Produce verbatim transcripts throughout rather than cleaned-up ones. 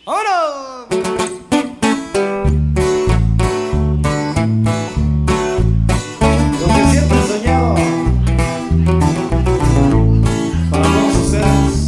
¡Vámonos! Lo que siempre he soñado para todos ustedes.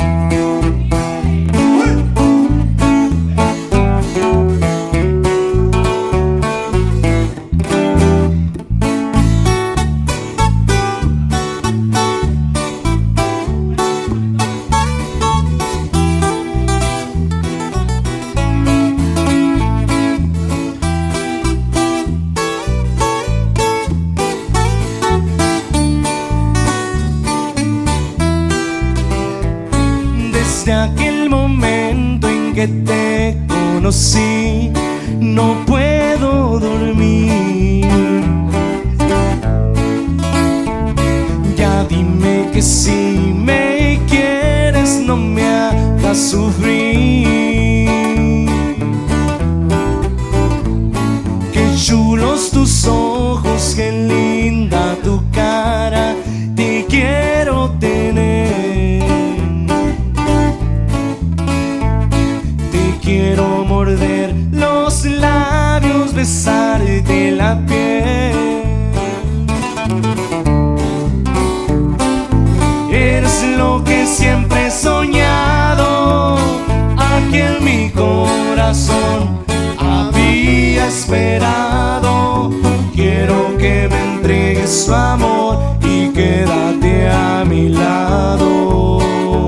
Desde aquel momento en que te conocí, no puedo dormir. Ya dime que si me quieres, no me hagas sufrir. Qué chulos tus ojos, qué linda tu cara, te quiero tener. Quiero morder los labios, besarte la piel. Eres lo que siempre he soñado, aquí en mi corazón había esperado. Quiero que me entregues tu amor y quédate a mi lado.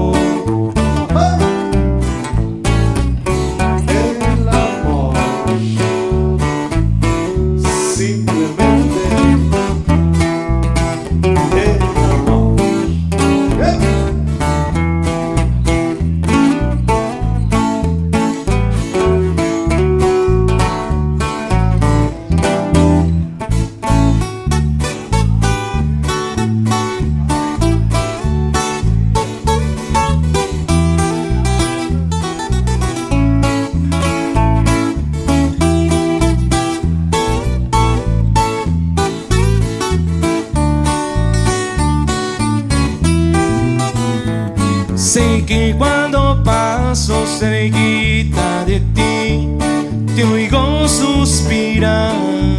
Sé que cuando paso cerquita de ti, te oigo suspirar.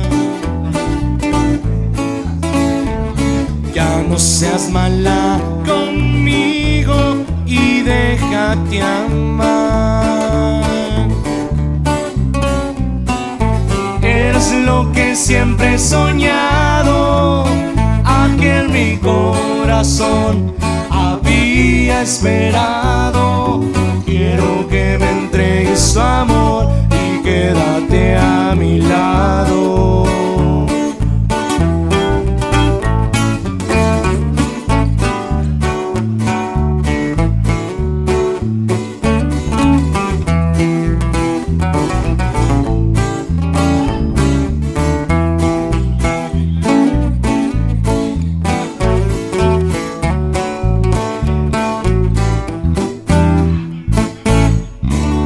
Ya no seas mala conmigo y déjate amar. Eres lo que siempre he soñado, aquí en mi corazón había esperado. Quiero que me entregues tu amor y quédate a mi lado.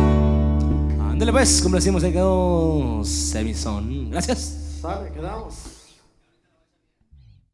Pues, complacimos, ahí quedó Semison. Gracias. Sale, quedamos.